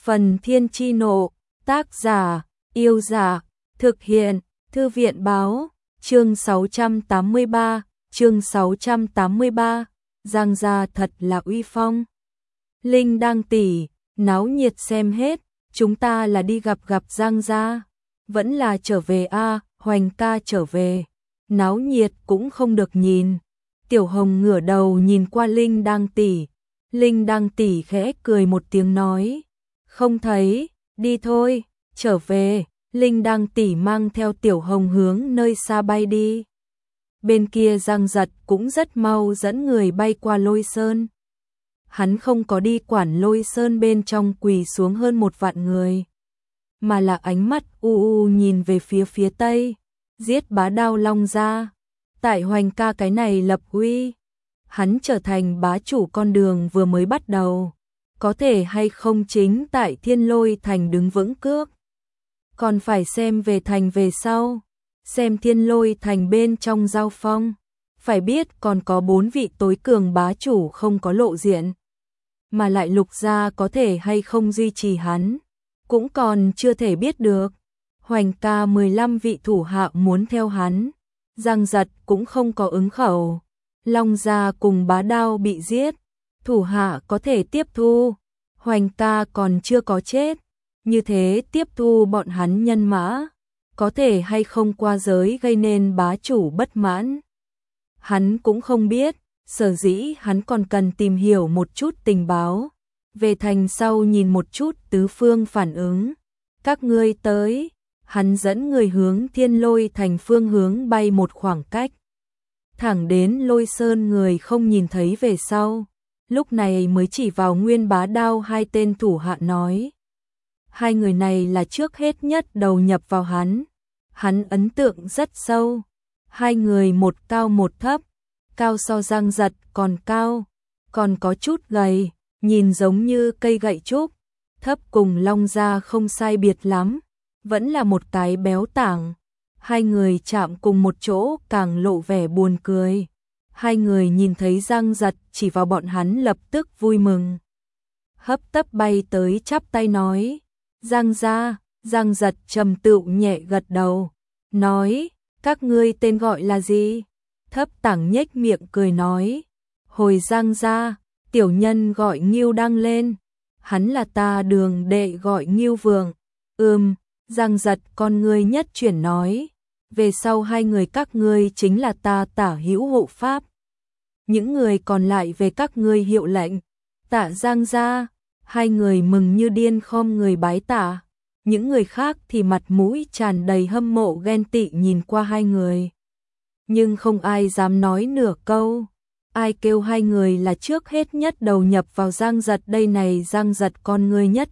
Phần Thiên Chi Nộ, tác giả, Yêu Dạ, thực hiện, Thư viện Báo, chương 683, Giang gia thật là uy phong. Linh Đăng tỷ, náo nhiệt xem hết, chúng ta là đi gặp Giang gia, vẫn là trở về a, Hoành ca trở về, náo nhiệt cũng không được nhìn. Tiểu Hồng ngửa đầu nhìn qua Linh Đăng tỷ khẽ cười một tiếng nói, không thấy, đi thôi, trở về. Linh Đăng tỷ mang theo Tiểu Hồng hướng nơi xa bay đi. Bên kia Giang Giật cũng rất mau dẫn người bay qua Lôi Sơn. Hắn không có đi quản Lôi Sơn bên trong quỳ xuống hơn 1 vạn người, mà là ánh mắt nhìn về phía tây, giết Bá Đao Long gia. Tại Hoành ca cái này lập uy, hắn trở thành bá chủ con đường vừa mới bắt đầu, có thể hay không chính tại Thiên Lôi Thành đứng vững cước. Còn phải xem về thành về sau, xem Thiên Lôi Thành bên trong giao phong, phải biết còn có 4 vị tối cường bá chủ không có lộ diện, mà lại Lục gia có thể hay không duy trì hắn, cũng còn chưa thể biết được. Hoành ca 15 vị thủ hạ muốn theo hắn, Giang Giật cũng không có ứng khẩu. Long gia cùng Bá Đao bị giết, thủ hạ có thể tiếp thu, Hoành ca còn chưa có chết, như thế tiếp thu bọn hắn nhân mã, có thể hay không qua giới gây nên bá chủ bất mãn. Hắn cũng không biết, sở dĩ hắn còn cần tìm hiểu một chút tình báo, về thành sau nhìn một chút tứ phương phản ứng. Các ngươi tới, hắn dẫn người hướng Thiên Lôi Thành phương hướng bay một khoảng cách, thẳng đến Lôi Sơn người không nhìn thấy về sau, lúc này mới chỉ vào Nguyên Bá Đao 2 tên thủ hạ nói. 2 người này là trước hết nhất đầu nhập vào hắn ấn tượng rất sâu. 2 người một cao một thấp, cao so Giang Giật còn cao, còn có chút gầy, nhìn giống như cây gậy trúc, thấp cùng Long gia không sai biệt lắm, vẫn là một cái béo tảng. 2 người chạm cùng một chỗ càng lộ vẻ buồn cười. 2 người nhìn thấy Giang Giật chỉ vào bọn hắn lập tức vui mừng, hấp tấp bay tới chắp tay nói, Giang gia. Giang Giật trầm tựu nhẹ gật đầu, nói, các ngươi tên gọi là gì? Thấp tảng nhếch miệng cười nói, hồi Giang gia, tiểu nhân gọi Ngưu Đăng lên, hắn là ta đường đệ gọi Ngưu Vượng. Giang Giật con ngươi nhất chuyển nói, về sau 2 người các ngươi chính là ta tả hữu hộ pháp, những người còn lại về các ngươi hiệu lệnh. Tạ Giang gia. 2 người mừng như điên khom người bái tạ, những người khác thì mặt mũi tràn đầy hâm mộ ghen tị nhìn qua 2 người, nhưng không ai dám nói nửa câu. Ai kêu 2 người là trước hết nhất đầu nhập vào Giang Giật đây này. Giang Giật con ngươi nhất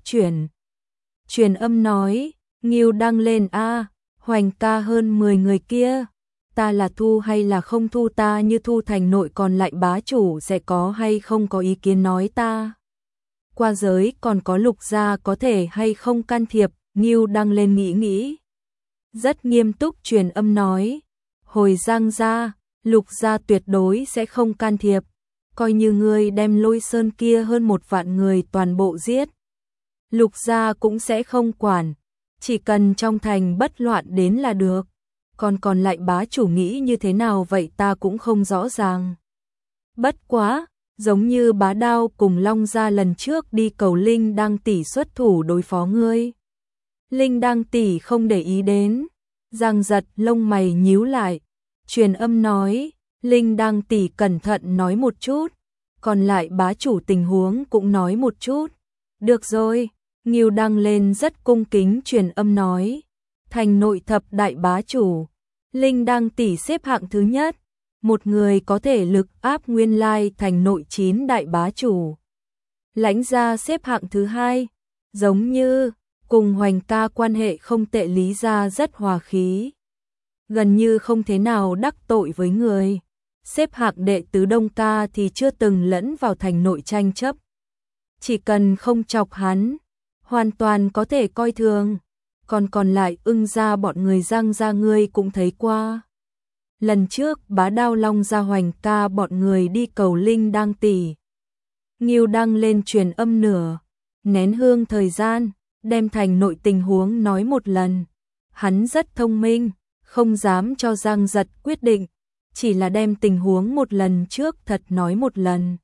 truyền âm nói, Ngưu Đăng lên a, Hoành ca hơn 10 người kia, ta là thu hay là không thu? Ta như thu thành nội còn lại bá chủ sẽ có hay không có ý kiến nói ta qua giới, còn có Lục gia có thể hay không can thiệp? Ngưu Đăng lên nghĩ, rất nghiêm túc truyền âm nói, hồi Giang gia, Lục gia tuyệt đối sẽ không can thiệp, coi như ngươi đem Lôi Sơn kia hơn 1 vạn người toàn bộ giết, Lục gia cũng sẽ không quản, chỉ cần trong thành bất loạn đến là được. Còn lại bá chủ nghĩ như thế nào vậy ta cũng không rõ ràng. Bất quá, giống như Bá Đao cùng Long gia lần trước đi cầu Linh Đăng tỷ xuất thủ đối phó ngươi, Linh Đăng tỷ không để ý đến. Giang Giật lông mày nhíu lại, truyền âm nói, Linh Đăng tỷ cẩn thận nói một chút, còn lại bá chủ tình huống cũng nói một chút. Được rồi. Ngưu Đăng lên rất cung kính truyền âm nói, thành nội thập đại bá chủ, Linh Đăng tỷ xếp hạng thứ nhất, một người có thể lực áp nguyên lai thành nội 9 đại bá chủ. Lãnh gia xếp hạng thứ 2, giống như cùng Hoành ca quan hệ không tệ, Lý gia rất hòa khí, gần như không thế nào đắc tội với người. Xếp hạng đệ tứ Đông ca thì chưa từng lẫn vào thành nội tranh chấp, chỉ cần không chọc hắn, hoàn toàn có thể coi thường. Còn lại Ưng gia bọn người Giang gia ngươi cũng thấy qua. Lần trước Bá Đao Long gia Hoành ca bọn người đi cầu Linh Đăng tỷ, Ngưu Đăng lên truyền âm nén hương thời gian, đem thành nội tình huống nói một lần. Hắn rất thông minh, không dám cho Giang Giật quyết định, chỉ là đem tình huống một lần trước thật nói một lần.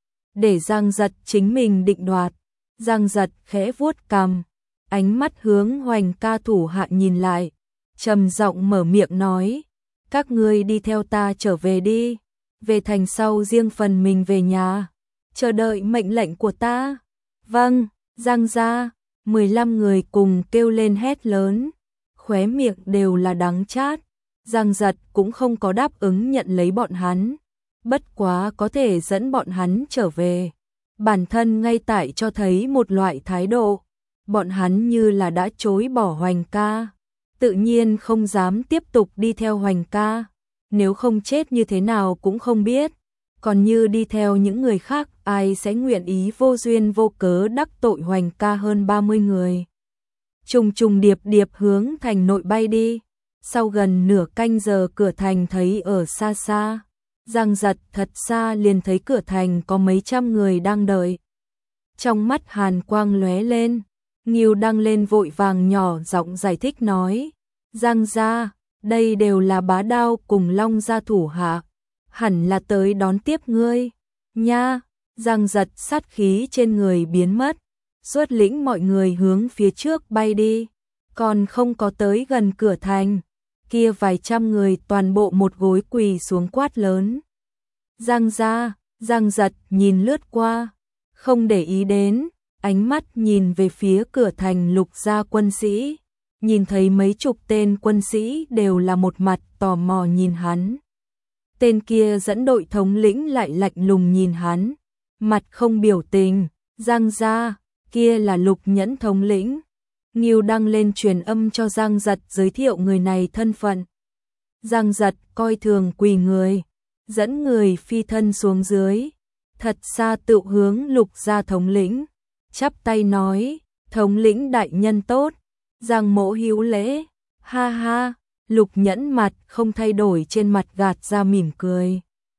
Để Giang Giật chính mình định đoạt. Giang Giật khẽ vuốt cằm, ánh mắt hướng Hoành ca thủ hạ nhìn lại, trầm giọng mở miệng nói, các ngươi đi theo ta trở về đi, về thành sau riêng phần mình về nhà, chờ đợi mệnh lệnh của ta. Vâng, Giang gia, 15 người cùng kêu lên hét lớn, khóe miệng đều là đắng chát. Giang Giật cũng không có đáp ứng nhận lấy bọn hắn, bất quá có thể dẫn bọn hắn trở về. Bản thân ngay tại cho thấy một loại thái độ, bọn hắn như là đã chối bỏ Hoành ca, tự nhiên không dám tiếp tục đi theo Hoành ca, nếu không chết như thế nào cũng không biết, còn như đi theo những người khác ai sẽ nguyện ý vô duyên vô cớ đắc tội Hoành ca hơn 30 người. Trùng trùng điệp điệp hướng thành nội bay đi, sau gần nửa canh giờ cửa thành thấy ở xa xa. Giang Giật thật xa liền thấy cửa thành có mấy trăm người đang đợi. Trong mắt hàn quang lóe lên, Ngưu Đăng lên vội vàng nhỏ giọng giải thích nói, Giang gia, đây đều là Bá Đao cùng Long gia thủ hạ, hẳn là tới đón tiếp ngươi. Nha, Giang Giật sát khí trên người biến mất, xuất lĩnh mọi người hướng phía trước bay đi, còn không có tới gần cửa thành. Kia vài trăm người toàn bộ một gối quỳ xuống quát lớn. Giang gia, Giang Giật nhìn lướt qua, không để ý đến, ánh mắt nhìn về phía cửa thành Lục gia quân sĩ, nhìn thấy mấy chục tên quân sĩ đều là một mặt tò mò nhìn hắn. Tên kia dẫn đội thống lĩnh lại lạnh lùng nhìn hắn, mặt không biểu tình. Giang gia, kia là Lục Nhẫn thống lĩnh. Ngưu Đăng lên truyền âm cho Giang Giật giới thiệu người này thân phận. Giang Giật coi thường quỳ người, dẫn người phi thân xuống dưới, thật xa tự hướng Lục gia thống lĩnh, chắp tay nói, thống lĩnh đại nhân tốt, Giang mỗ hữu lễ. Ha ha, Lục Nhẫn mặt không thay đổi, trên mặt gạt ra mỉm cười,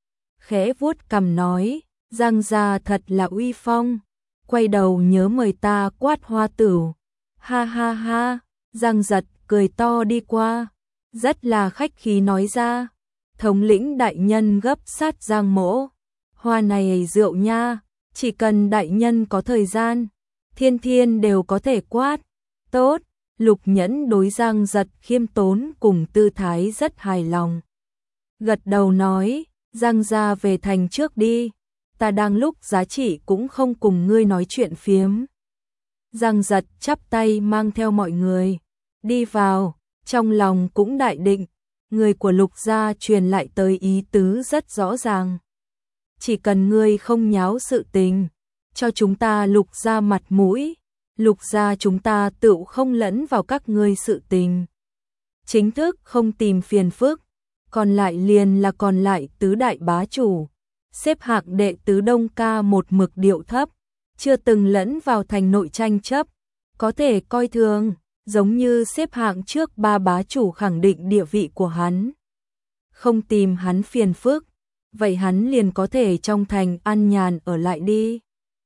khẽ vuốt cằm nói, Giang gia thật là uy phong, quay đầu nhớ mời ta quát hoa tửu. Ha ha ha, Giang Giật cười to đi qua, rất là khách khí nói ra, thống lĩnh đại nhân gấp sát Giang mỗ, hoa này rượu nha, chỉ cần đại nhân có thời gian, thiên thiên đều có thể quát. Tốt, Lục Nhẫn đối Giang Giật khiêm tốn cùng tư thái rất hài lòng. Gật đầu nói, Giang gia về thành trước đi, ta đang lúc giá trị cũng không cùng ngươi nói chuyện phiếm. Giang Giật chắp tay mang theo mọi người đi vào, trong lòng cũng đại định, người của Lục gia truyền lại tới ý tứ rất rõ ràng. Chỉ cần ngươi không nháo sự tình, cho chúng ta Lục gia mặt mũi, Lục gia chúng ta tự không lẫn vào các ngươi sự tình. Chính thức không tìm phiền phức, còn lại liền là còn lại tứ đại bá chủ. Xếp hạng đệ tứ Đông Ca một mực điệu thấp, chưa từng lẫn vào thành nội tranh chấp, có thể coi thường, giống như xếp hạng trước ba bá chủ khẳng định địa vị của hắn. Không tìm hắn phiền phức, vậy hắn liền có thể trong thành an nhàn ở lại đi.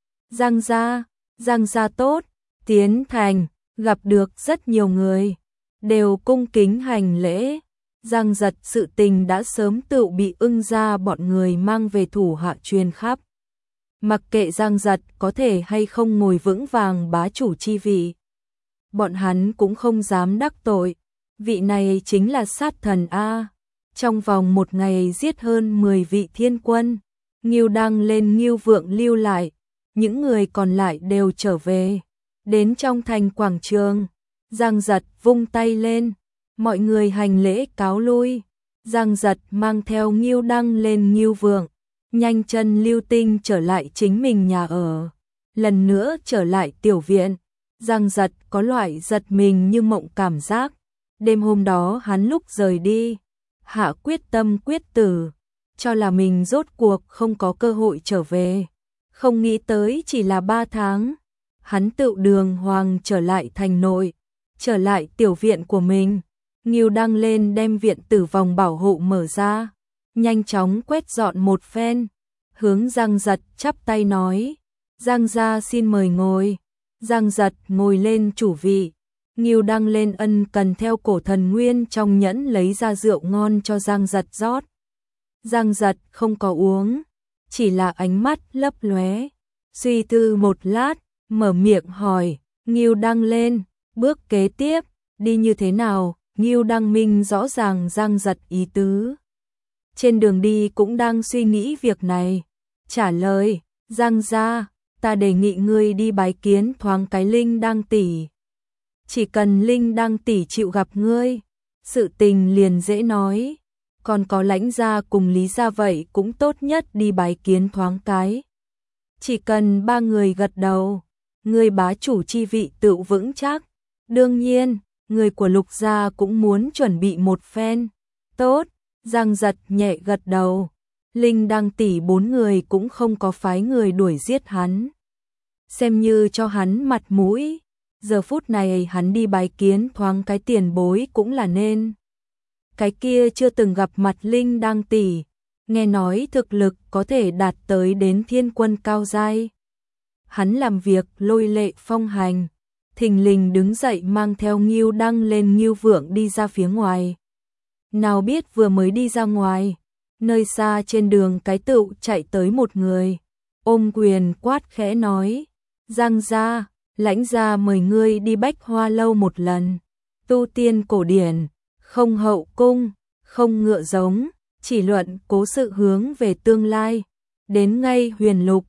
Giang gia tốt, tiến thành, gặp được rất nhiều người, đều cung kính hành lễ. Giang Giật sự tình đã sớm tự bị Ưng gia bọn người mang về thủ hạ truyền khắp. Mặc kệ Giang Giật có thể hay không ngồi vững vàng bá chủ chi vị, bọn hắn cũng không dám đắc tội, vị này chính là sát thần A. Trong vòng một ngày giết hơn 10 vị thiên quân, Ngưu Đăng lên Ngưu Vượng lưu lại, những người còn lại đều trở về. Đến trong thành quảng trường, Giang Giật vung tay lên, mọi người hành lễ cáo lui. Giang Giật mang theo Ngưu Đăng lên Ngưu Vượng, nhanh chân lưu tinh trở lại chính mình nhà ở, lần nữa trở lại tiểu viện. Giang Giật có loại giật mình như mộng cảm giác. Đêm hôm đó hắn lúc rời đi, hạ quyết tâm quyết tử, cho là mình rốt cuộc không có cơ hội trở về. Không nghĩ tới chỉ là 3 tháng, hắn tự đường hoàng trở lại thành nội, trở lại tiểu viện của mình. Ngưu Đăng lên đem viện tử vòng bảo hộ mở ra, nhanh chóng quét dọn một phen, hướng Giang Giật chắp tay nói, Giang gia xin mời ngồi. Giang Giật ngồi lên chủ vị, Ngưu Đăng lên ân cần theo cổ thần nguyên trong nhẫn lấy ra rượu ngon cho Giang Giật rót. Giang Giật không có uống, chỉ là ánh mắt lấp lóe, suy tư một lát, mở miệng hỏi, Ngưu Đăng lên, bước kế tiếp, đi như thế nào? Ngưu Đăng minh rõ ràng Giang Giật ý tứ. Trên đường đi cũng đang suy nghĩ việc này, trả lời, Giang gia, ta đề nghị ngươi đi bái kiến thoáng cái Linh Đăng tỷ. Chỉ cần Linh Đăng tỷ chịu gặp ngươi, sự tình liền dễ nói, còn có Lãnh gia cùng Lý gia vậy cũng tốt nhất đi bái kiến thoáng cái. Chỉ cần ba người gật đầu, người bá chủ chi vị tự vững chắc. Đương nhiên, người của Lục gia cũng muốn chuẩn bị một phen. Tốt, Giang Giật nhẹ gật đầu. Linh Đăng tỷ 4 người cũng không có phái người đuổi giết hắn, xem như cho hắn mặt mũi. Giờ phút này hắn đi bái kiến thoáng cái tiền bối cũng là nên. Cái kia chưa từng gặp mặt Linh Đăng tỷ, nghe nói thực lực có thể đạt tới đến thiên quân cao giai. Hắn làm việc lôi lệ phong hành, thình lình đứng dậy mang theo Ngưu Đăng lên Ngưu Vượng đi ra phía ngoài. Nào biết vừa mới đi ra ngoài, nơi xa trên đường cái tựu chạy tới một người, ôm quyền quát khẽ nói, Giang gia, Lãnh gia mời ngươi đi Bách Hoa lâu một lần. Tu tiên cổ điển, không hậu cung, không ngựa giống, chỉ luận cố sự hướng về tương lai. Đến ngay Huyền Lục,